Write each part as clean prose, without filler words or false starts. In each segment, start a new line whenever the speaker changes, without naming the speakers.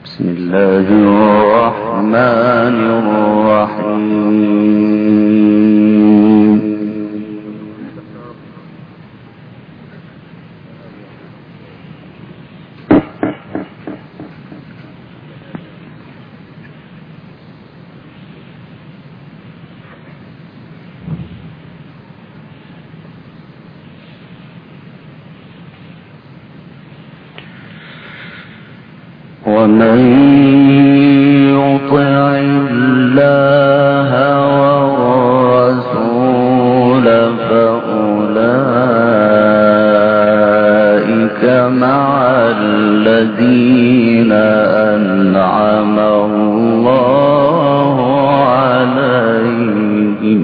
بسم الله الرحمن الرحيم. ومن يطع الله والرسول فأولئك مع الذين أنعم الله عليهم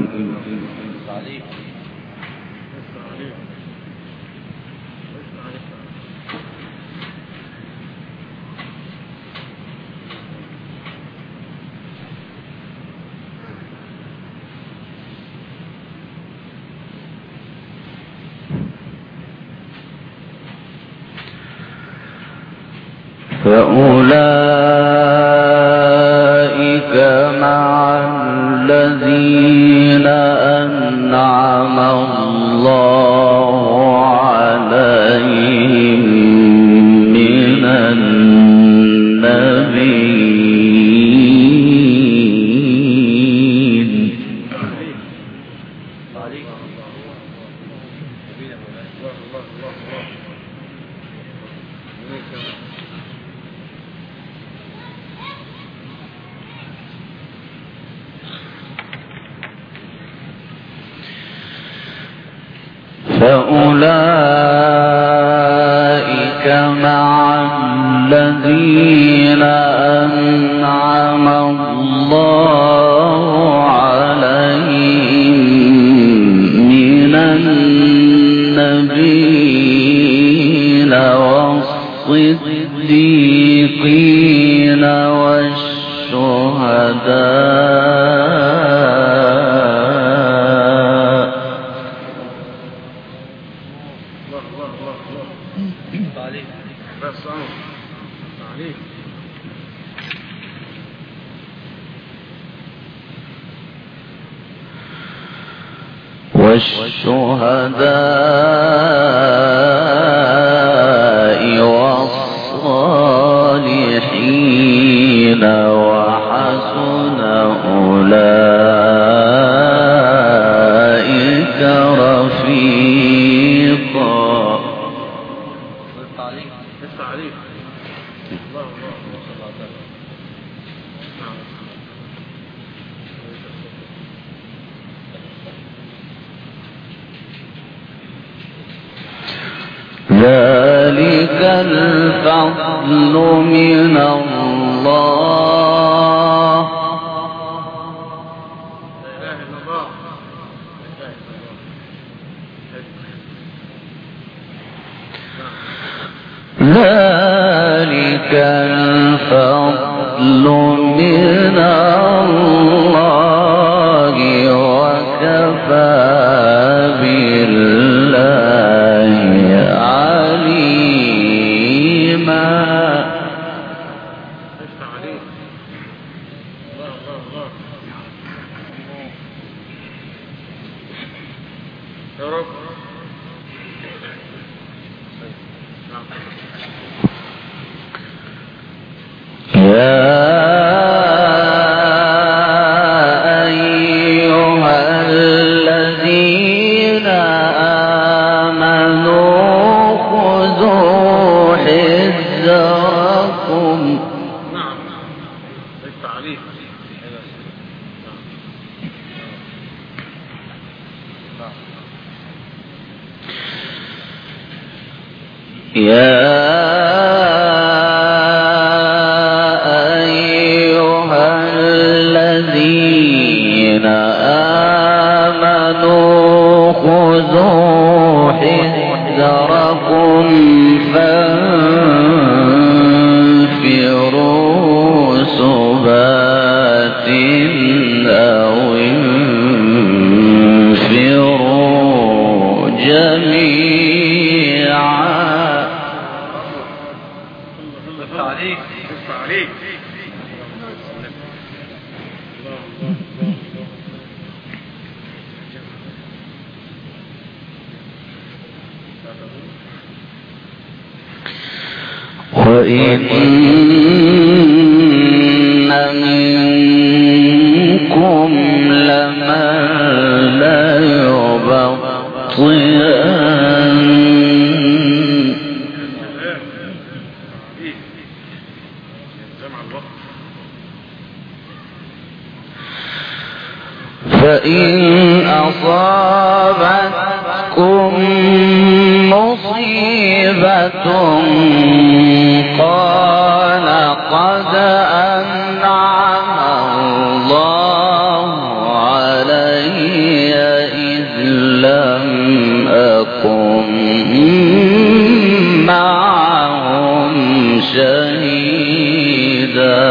فأولئك مع الذين أنعم الله عليهم من النبيين فأولئك مع الذين أنعم الله عليهم من النبيين والصديقين والشهداء والصالحين وحسن أولئك رفيقا. ذلك الفضل من الله ذلك الفضل من الله وكفى بالله عليما. يا أيها الذين آمنوا خذوا حذركم فانفروا ثبات أو انفروا جميعا.
عليك عليك.
وإن منكم لمن ليبطئن فإن أصابتكم مصيبة قال قد أنعم الله علي إذ لم أكن معهم شهيدا.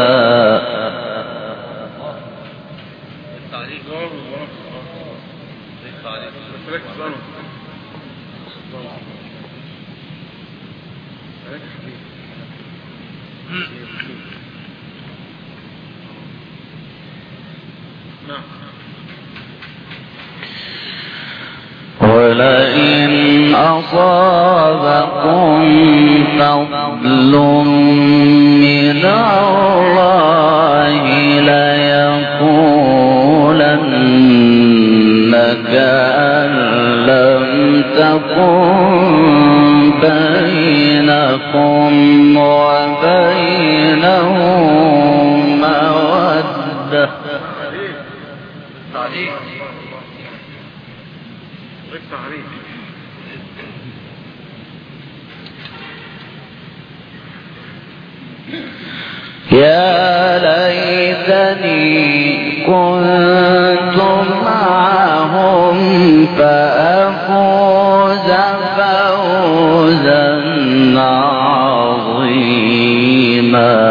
ولئن أصابكم فضل من الله ليقولن كأن لم تكن بينكم وبينه مودة. يا ليتني كنت معهم فأفوز فوزا عظيما.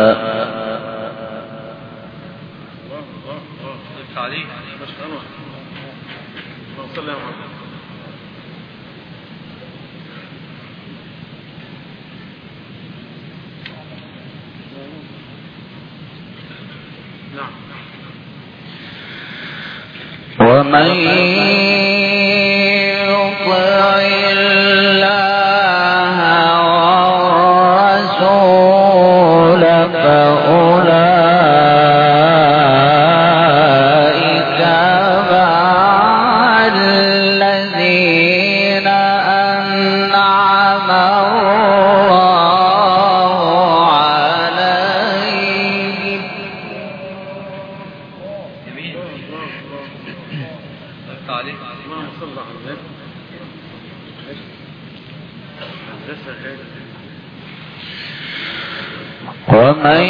ومن يطع الله والرسول فأولئك مع الذين أنعم الله عليهم. ومن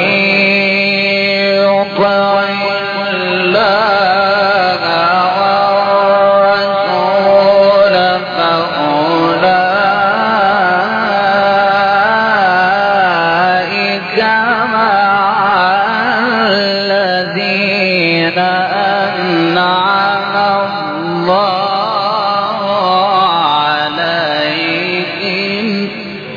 يطع الله والرسول فأولئك مع الذين أنعم الله عليهم.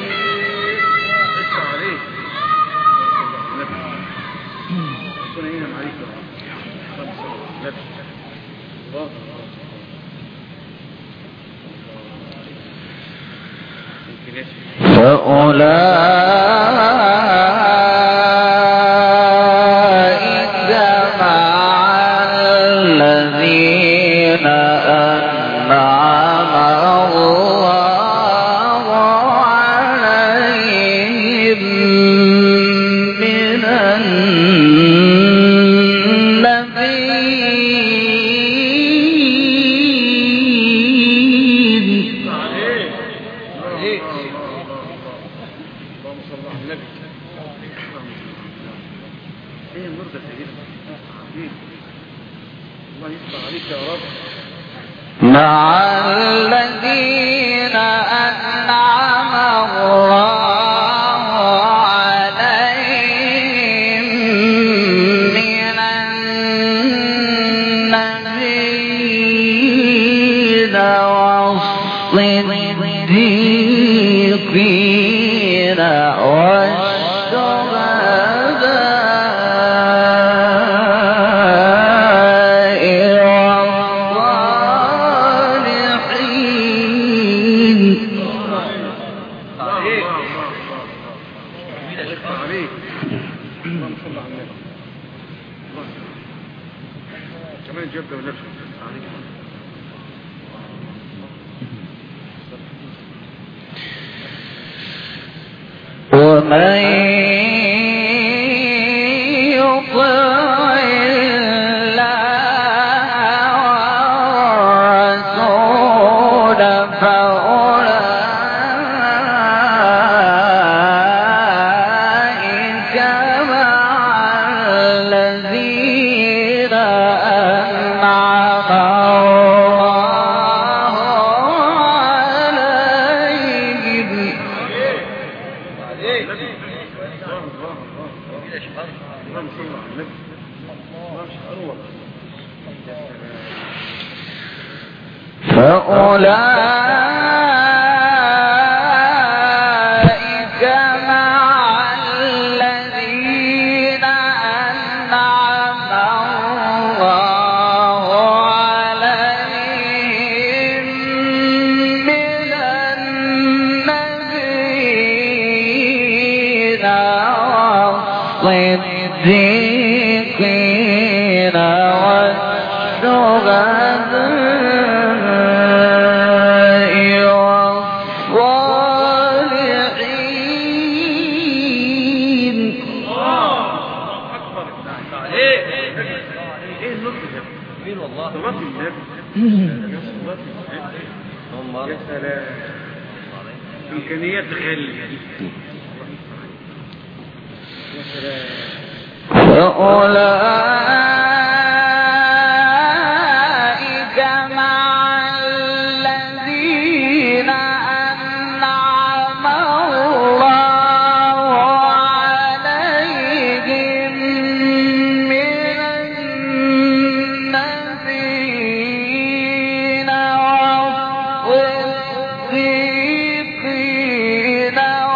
فأولئك مع الذين أنعم الله عليهم من مع الذين أنعم الله عليهم من النبيين والصديقين والشهداء
يفتح عليك. اللهم صل على النبي. الله كمان الجبده والنبي يفتح عليك.
ومن يطع الله والرسول فأولئك مع الذين أنعم الله عليهم. فأولئك مع الذين أنعم الله عليهم من النبيين والصديقين
يا سلام إمكانيات غالية. يا سلام.
فأولئك مع الذين أنعم الله عليهم من النبيين والصديقين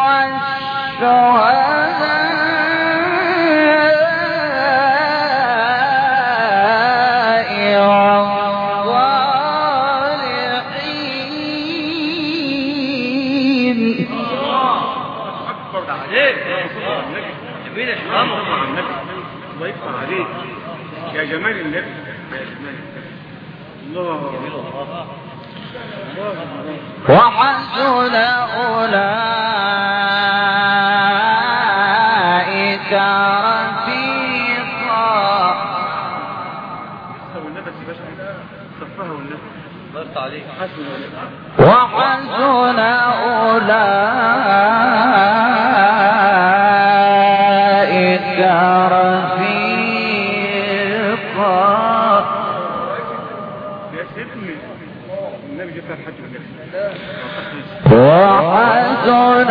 الله يفتح عليك يا جمال النبي. الله
وحسن أولئك رفيقا. وحسن أولئك رفيقا.
يا سيدنا النبي جبت الحج والنبي.
وحسن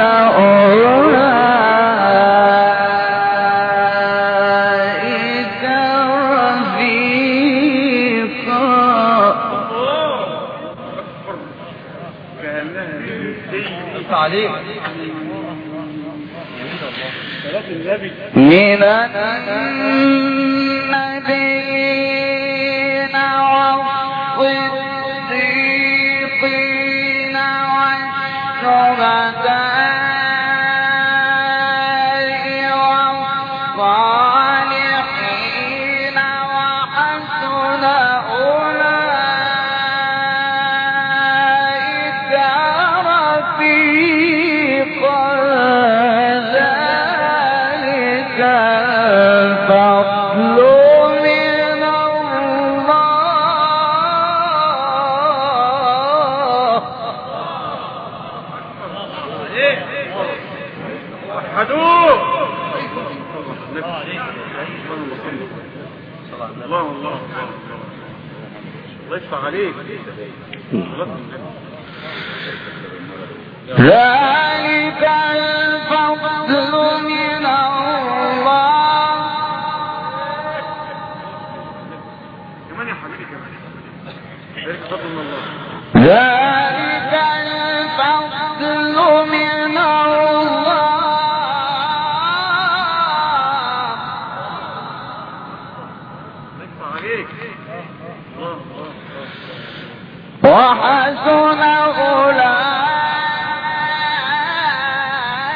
أولئك رفيقا.
كأنها
عليك
من
النبيين والصديقين والشهداء والصالحين وحسن أولئك رفيقا. ذلك الفضل من الله.
وحدوه. الله الله الله يفتح عليك.
ذلك الفضل من الله.
كمان يا حبيبي كمان. ذلك فضل من الله.
ذلك الفضل من الله.
يفتح عليك. الله الله
وحسن أولئك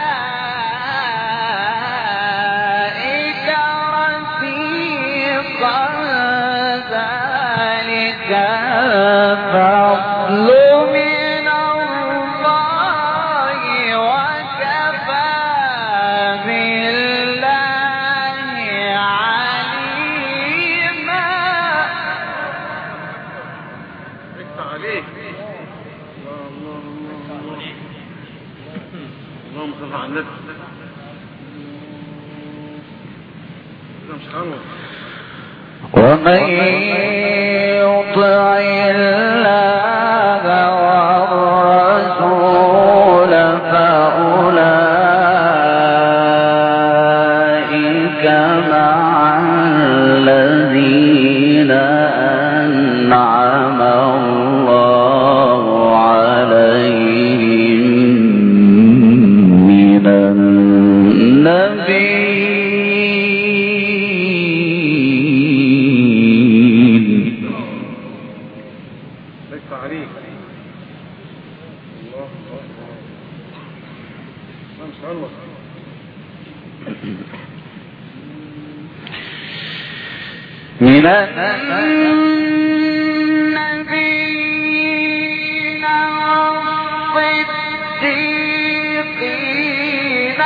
ومن يطع الله والرسول فأولئك مع الذين أنعم الله عليهم من النبيين.
ليس عليك الله ما شاء الله.
من النبيين والصديقين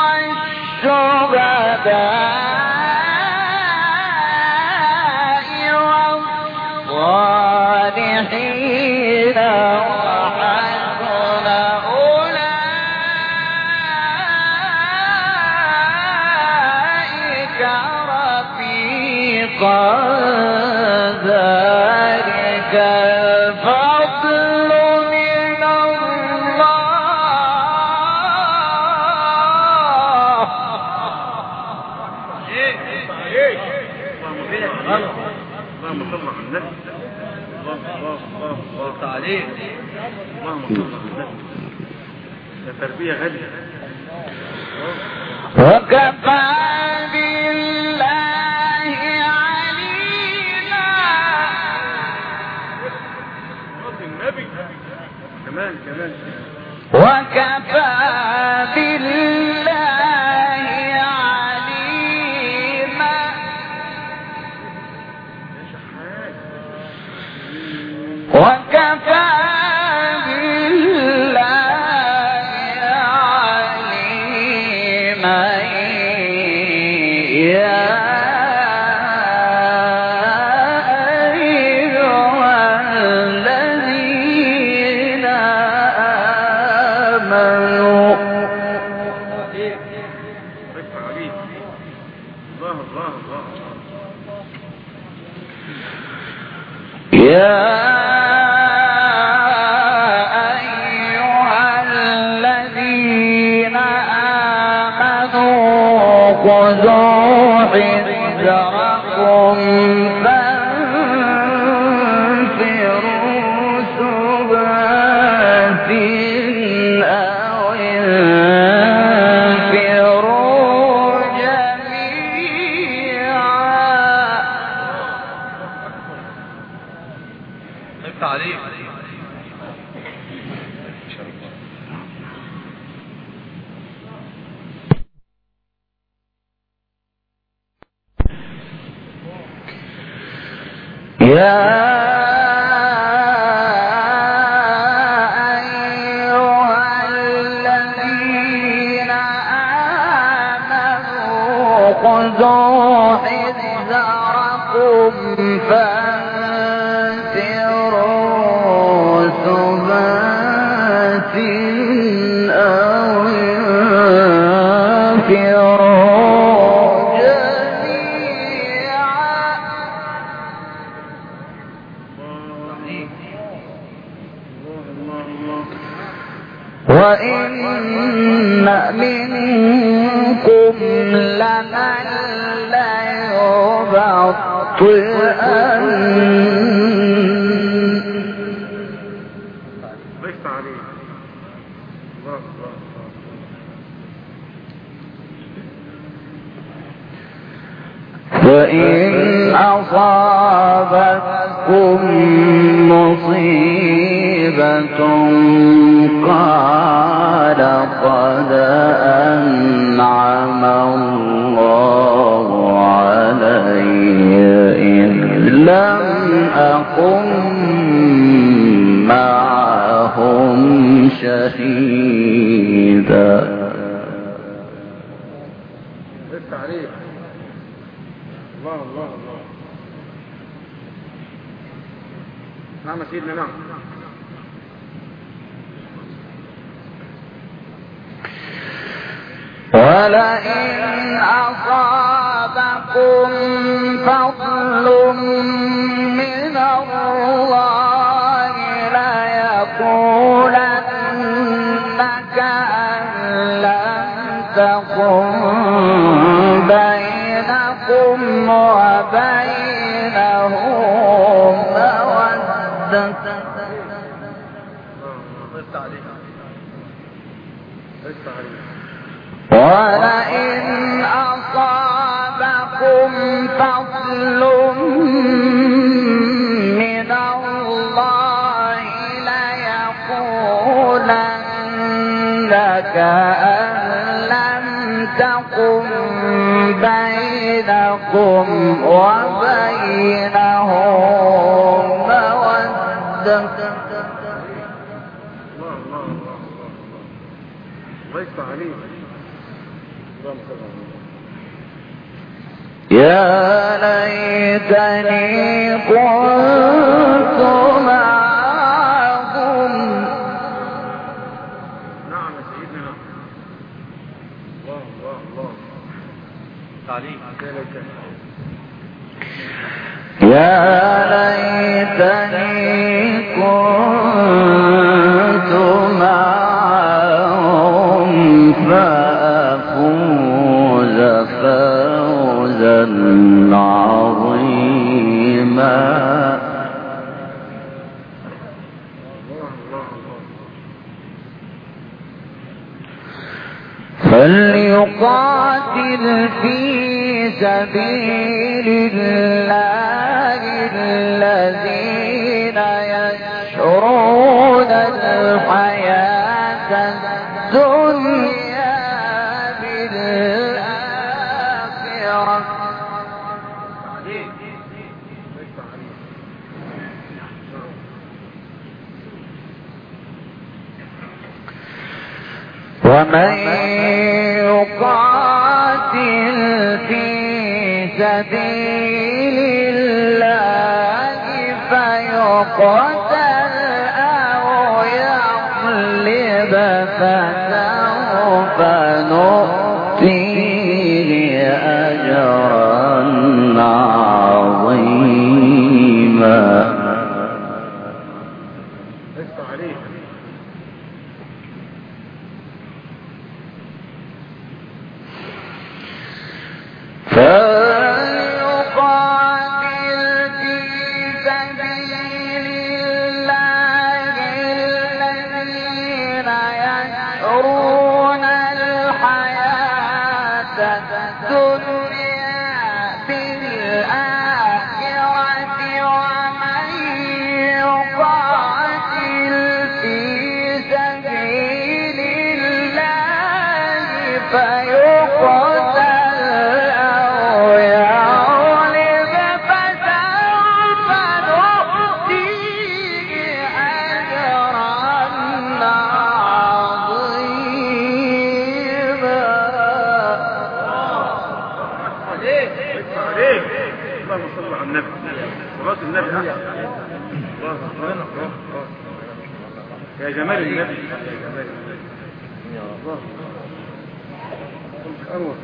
والشهداء والصالحين وحسن أولئك رفيقا. ذلك الفضل من الله.
اللهم صل على النبي. الله تعليق. اللهم صل على النبي. يا تربية غالية.
وكفى بالله عليما.
النبي كمان
وكفى بالله عليما. وكفى بالله عليما. يا أيها الذين آمنوا يا أيها الذين آمنوا خذوا حذركم فانفروا ثبات أو انفروا جميعا.
تعليق.
يا أيها الذين آمنوا خذوا حذركم فانفروا ثبات أو انفروا جميعا. وإن منكم لمن ليبطئن.
ليس عليك.
فإن أصابتكم مصيبة قال قد أنعم الله علي إذ لم أكن معهم شهيدا.
ليس عليك. الله نعم سيدنا نعم.
ولئن أصابكم فضل من الله ليقولن كأن لم تكن بينكم وبينه مودة. ولئن أصابكم فضل من الله ليقولن كأن لم تكن بينكم وبينه مودة. يا ليتني كنت معهم.
نعم يا سيدنا. الله تعليم.
يا ليتني كنت معهم فأفوز فوزا عظيما. فليقاتل في سبيل الله الذين يشرون الحياة الدنيا بالآخرة. ومن يقاتل في سبيل الله فيقتل أو يغلب فسوف نؤتيه أجرا عظيما. فليقاتل في سبيل الله الذين يشرون الحياة الدنيا بالآخرة. ومن يقاتل في سبيل الله فيقتل
يا جمال النبي. يا الله. أروح.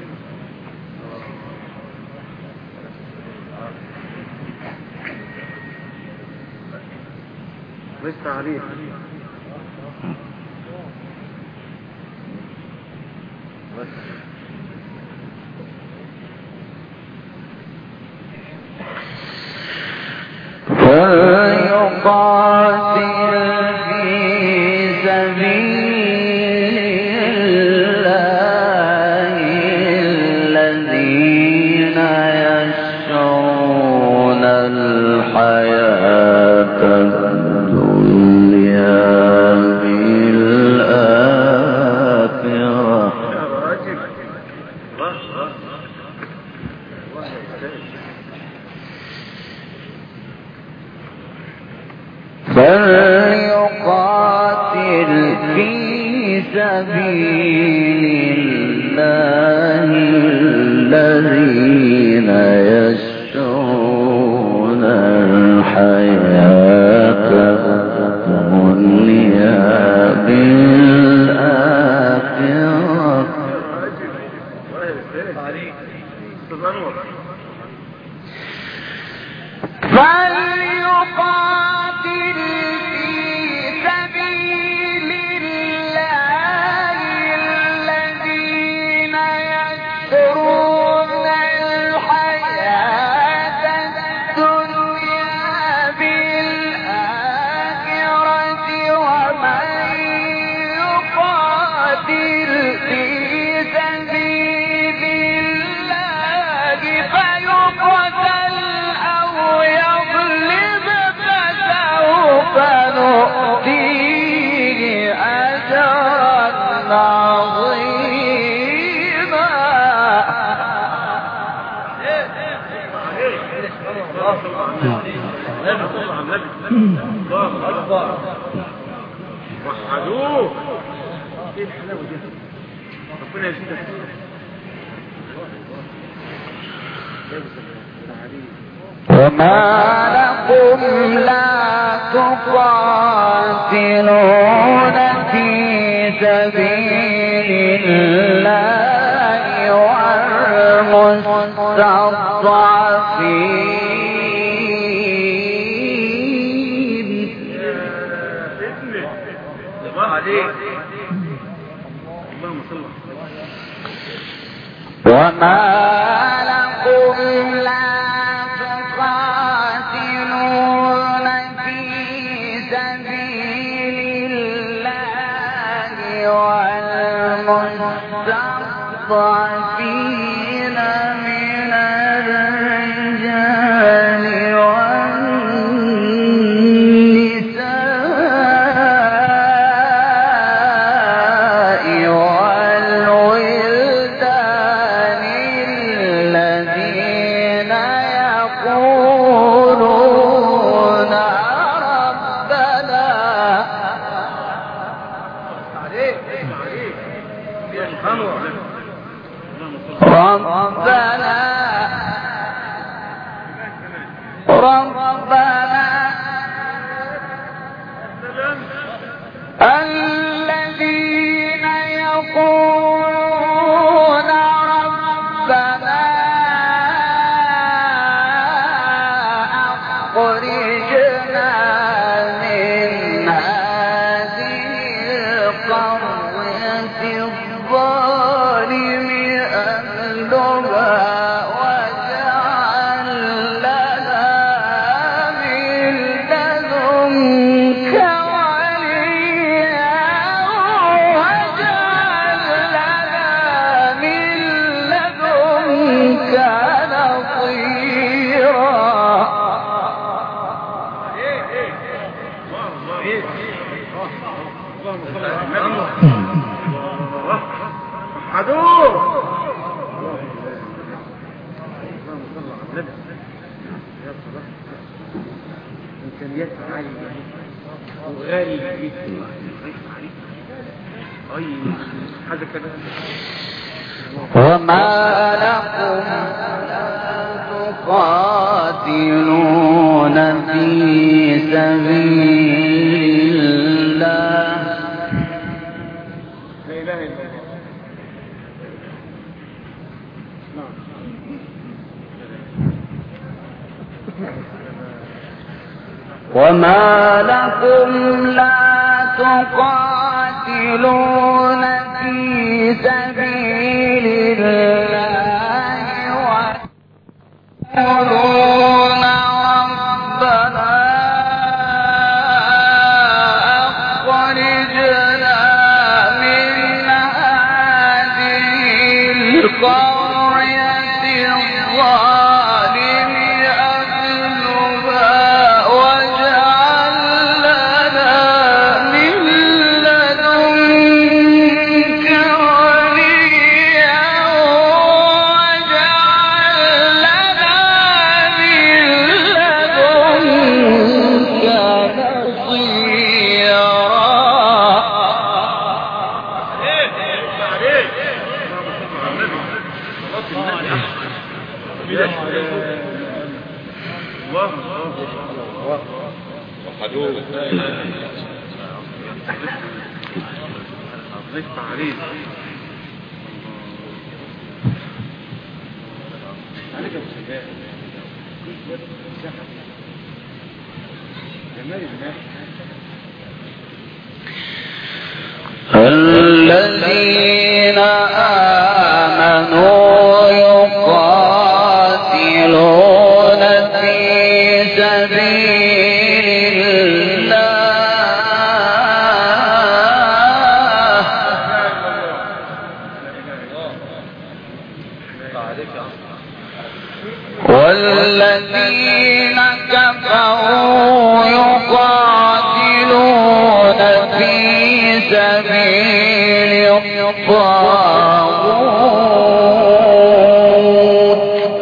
لسه عليه.
فليقاتل في سبيل الله الذين يشرون الحياة الدنيا بالآخرة. فليقاتل في سبيل الله الذين يشرون الحياة الدنيا بالآخرة. فليقاتل في سبيل الله الذين يشرون الحياة الدنيا بالآخرة ومن يقاتل في سبيل الله فيقتل أو يغلب فسوف نؤتيه أجرا عظيما.
وحدوه. ايه الحلاوه دي؟ ربنا يزيدك.
وما لكم لا تقاتلون في سبيل الله والمستضعفين
الله عليك. اللهم صل
وما لكم لا تقاتلون في سبيل الله والمستضعفين من الرجال والنساء والولدان الذين يقولون ربنا الذين يقولون ربنا أخرجنا من هذه القرية الظالم أهلها واجعل لنا من لدنك وليا واجعل لنا من لدنك نصيرا.
وحدوه. إمكانيات عالية وغالي جدا. أي حاجة كده.
وما لكم لا تقاتلون في سبيل الله
لا إله إلا الله.
وما لكم لا تقاتلون في سبيل الله وتقولون ربنا أخرجنا من هذه القرية الظالم أهلها واجعل لنا من لدنك وليا واجعل لنا من لدنك
وحدوه. ضيف عليه. عليك يا
الذين آمنوا يقاتلون في سبيل الله والذين كفروا يقاتلون في سبيل الطاغوت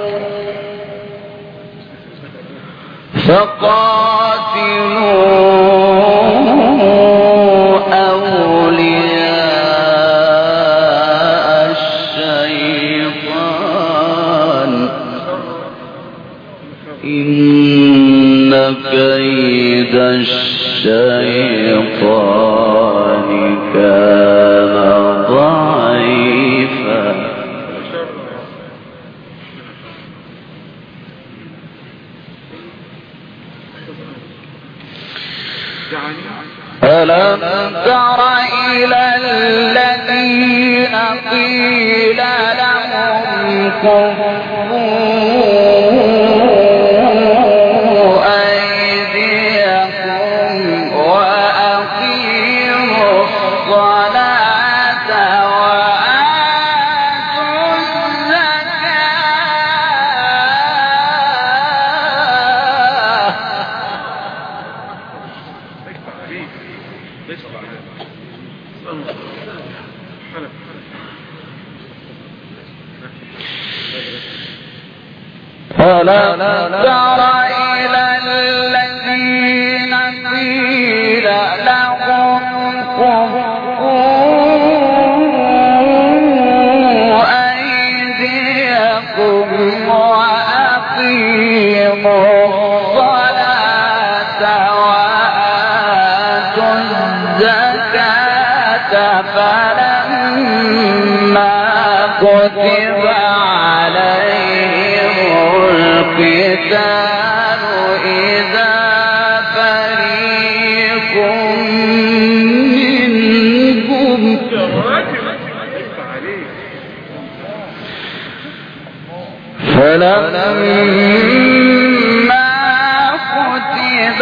فقاتلوا أولياء الشيطان إن كيد الشيطان كان ضعيفا ألم تر إلى الذين قيل لهم كفوا أيديكم وأقيموا الصلاة وآتوا ألم تر إلى الذين قيل لهم كفوا أيديكم وأقيموا الصلاة وآتوا الزكاة فلما كتب عليهم القتال إذا فريق منهم فلما كتب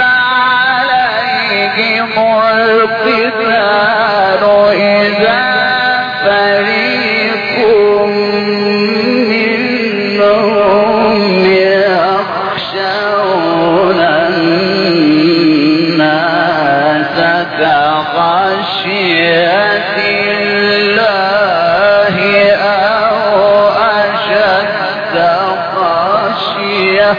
عليهم القتال إذا فريق منهم يخشون الناس كخشية الله أو أشد خشية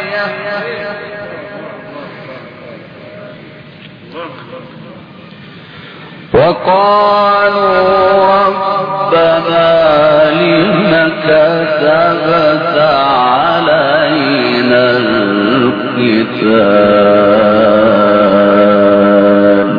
وقالوا ربنا لم كتبت علينا القتال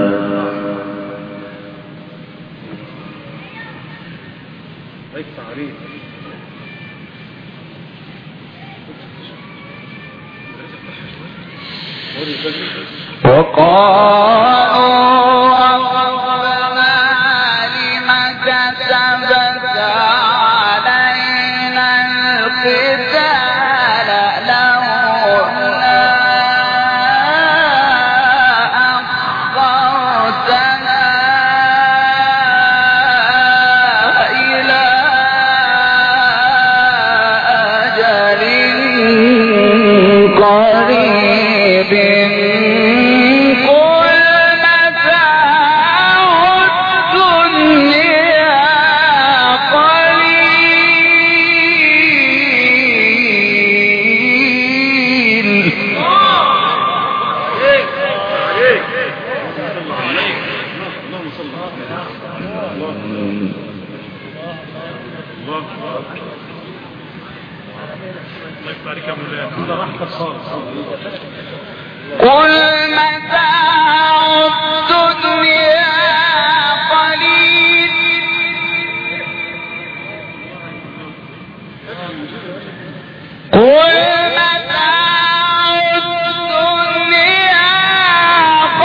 قل متاع الدنيا قليل قل متاع الدنيا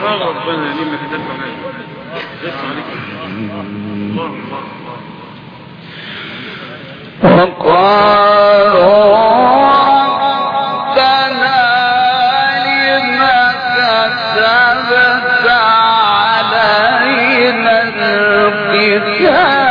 الله ربنا لما كتبت عليك يسمع عليك الله
وقالوا ربنا لما كتبت علينا القتال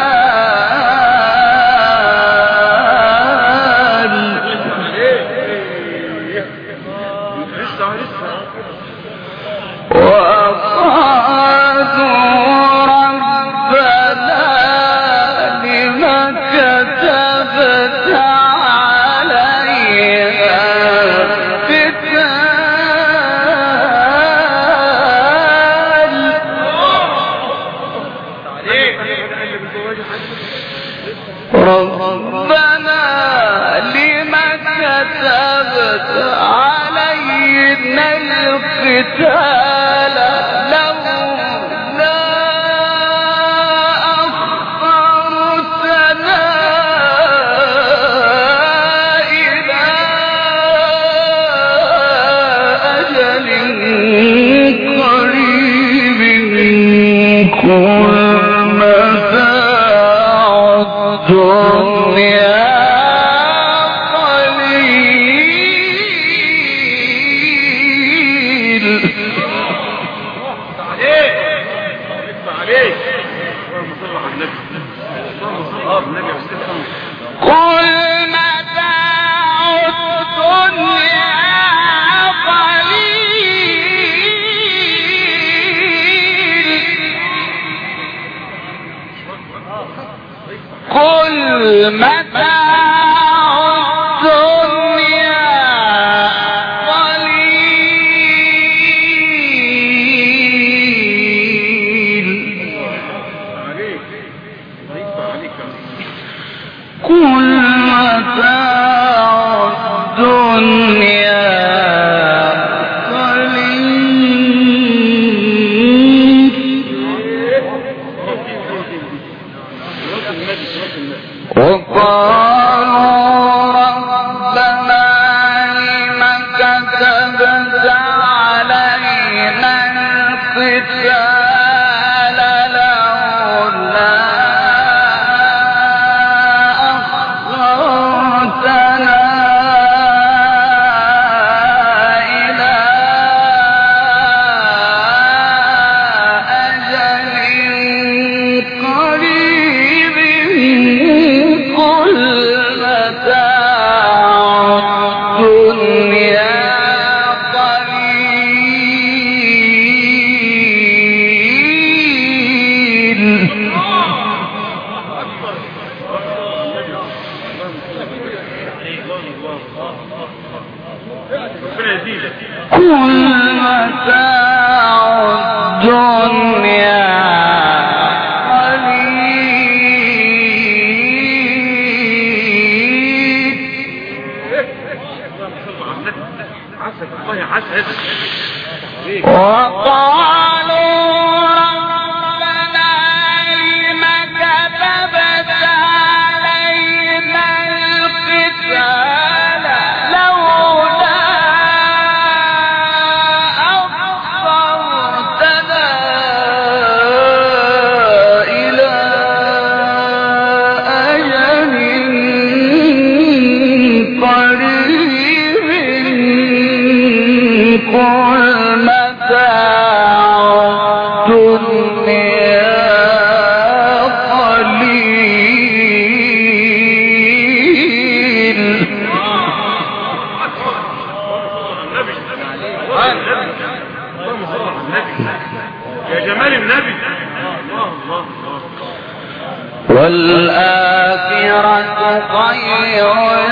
والآخرة خير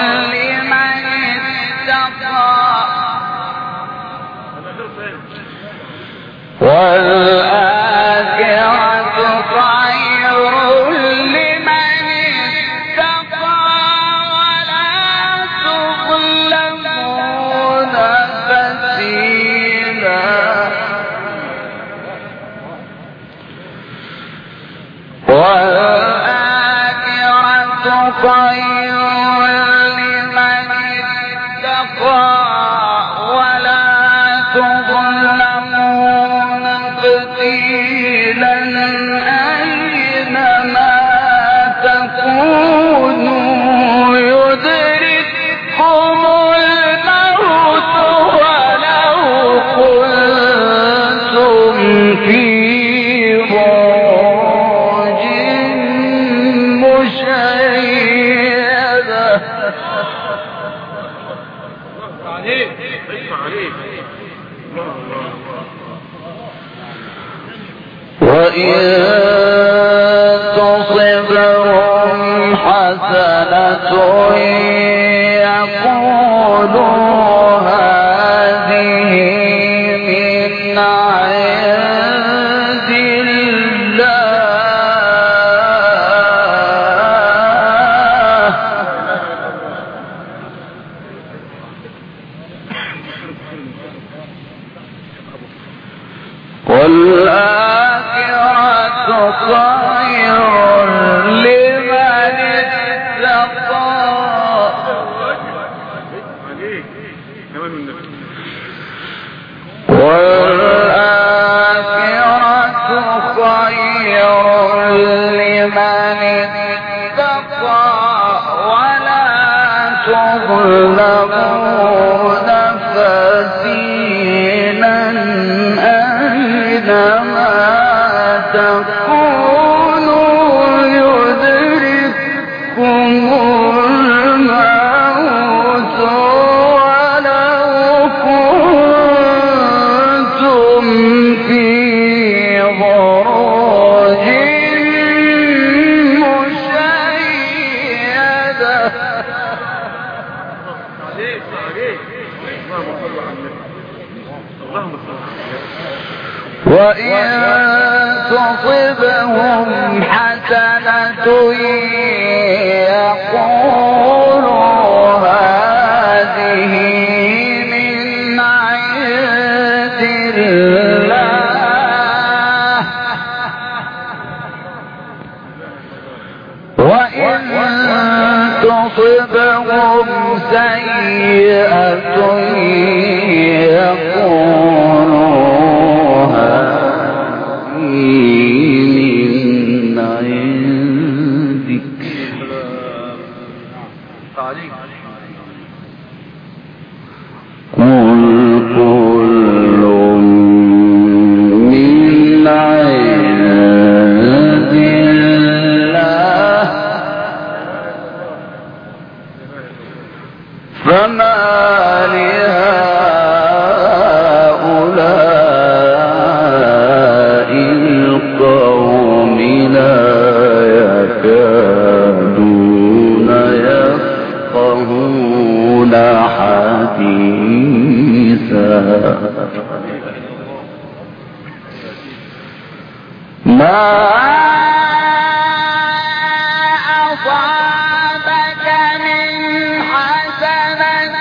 لمن اتقى والآخرة خير لمن اتقى ولا تظلمون فتيلا والآخرة خير لمن اتقى ولا تظلمون وإن تصبهم حسنة يقولوا هذه من عند الله والآخرة خير لمن اتقى والآخرة خير لمن اتقى ولا تظلمون فتيلا أينما تكونوا يدرككم الموت ولو كنتم في بروج مشيدة وإن تصبهم حسنة يقولوا هذه من عند الله وإن تصبهم سيئة يقولوا هذه من عندك قل كل من عند الله فما لهؤلاء القوم لا يكادون يفقهون حديثا ما أصابك من حسنة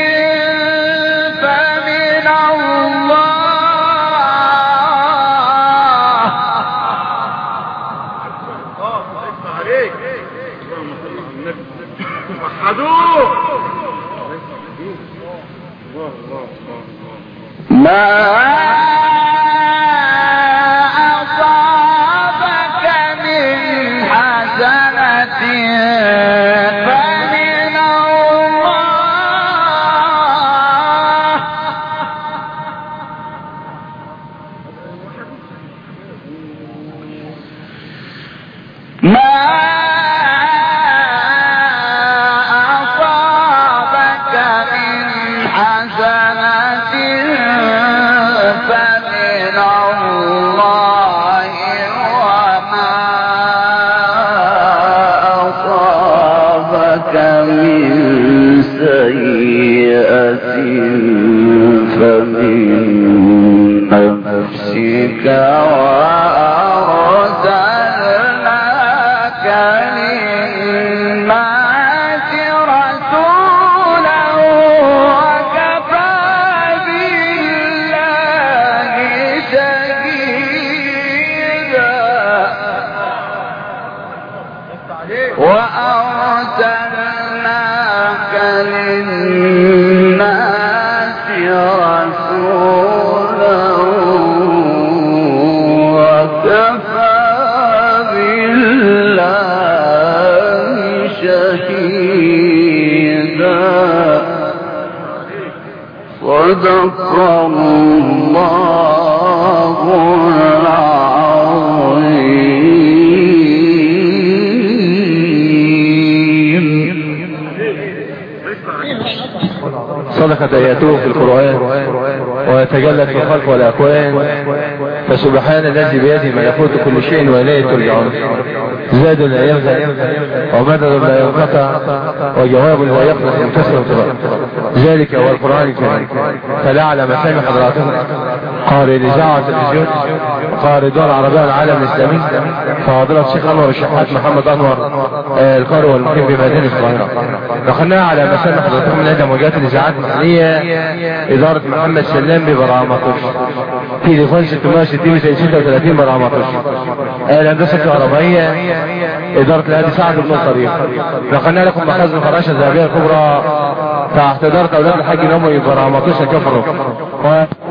فمن الله
عليك اللهم صل على النبي وحدوه
ما أصابك من حسنة فمن الله ما أصابك من حسنة فمن الله وما أصابك من سيئة فمن نفسك وأرسلناك للناس رسولا وكفى بالله شهيدا وأرسلناك للناس رسولا وكفى بالله شهيدا صدق الله العظيم
صدقت آياته في القرآن ويتجلت في الخلق والأكوان، فسبحان الذي بيده ملكوت كل شيء وإليه ترجعون. زاد لا ينفع ومدد لا ينقطع وجواب لا يقنع ينكسر وتبقى. ذلك هو القرآن الكريم. فلعل مسامع حضراتكم قارئ الإذاعة والتلفزيون، قارئ الدول العربية والعالم الإسلامي، فاضل الشيخ أنور الشحات محمد أنور القارئ والمقيم بمدينة القاهرة. دخلنا على مسامع حضراتكم من عدة موجات الإذاعات المحلية إدارة محمد سلام ببرامطش تليفون 660 36 برامطش. الهندسة الكهربائية إدارة الهادي سعد بن الطريق. دخلنا لكم مخازن الفراشة الذهبية الكبرى تحت إدارة أولاد الحاج نومي برامطش كفروا.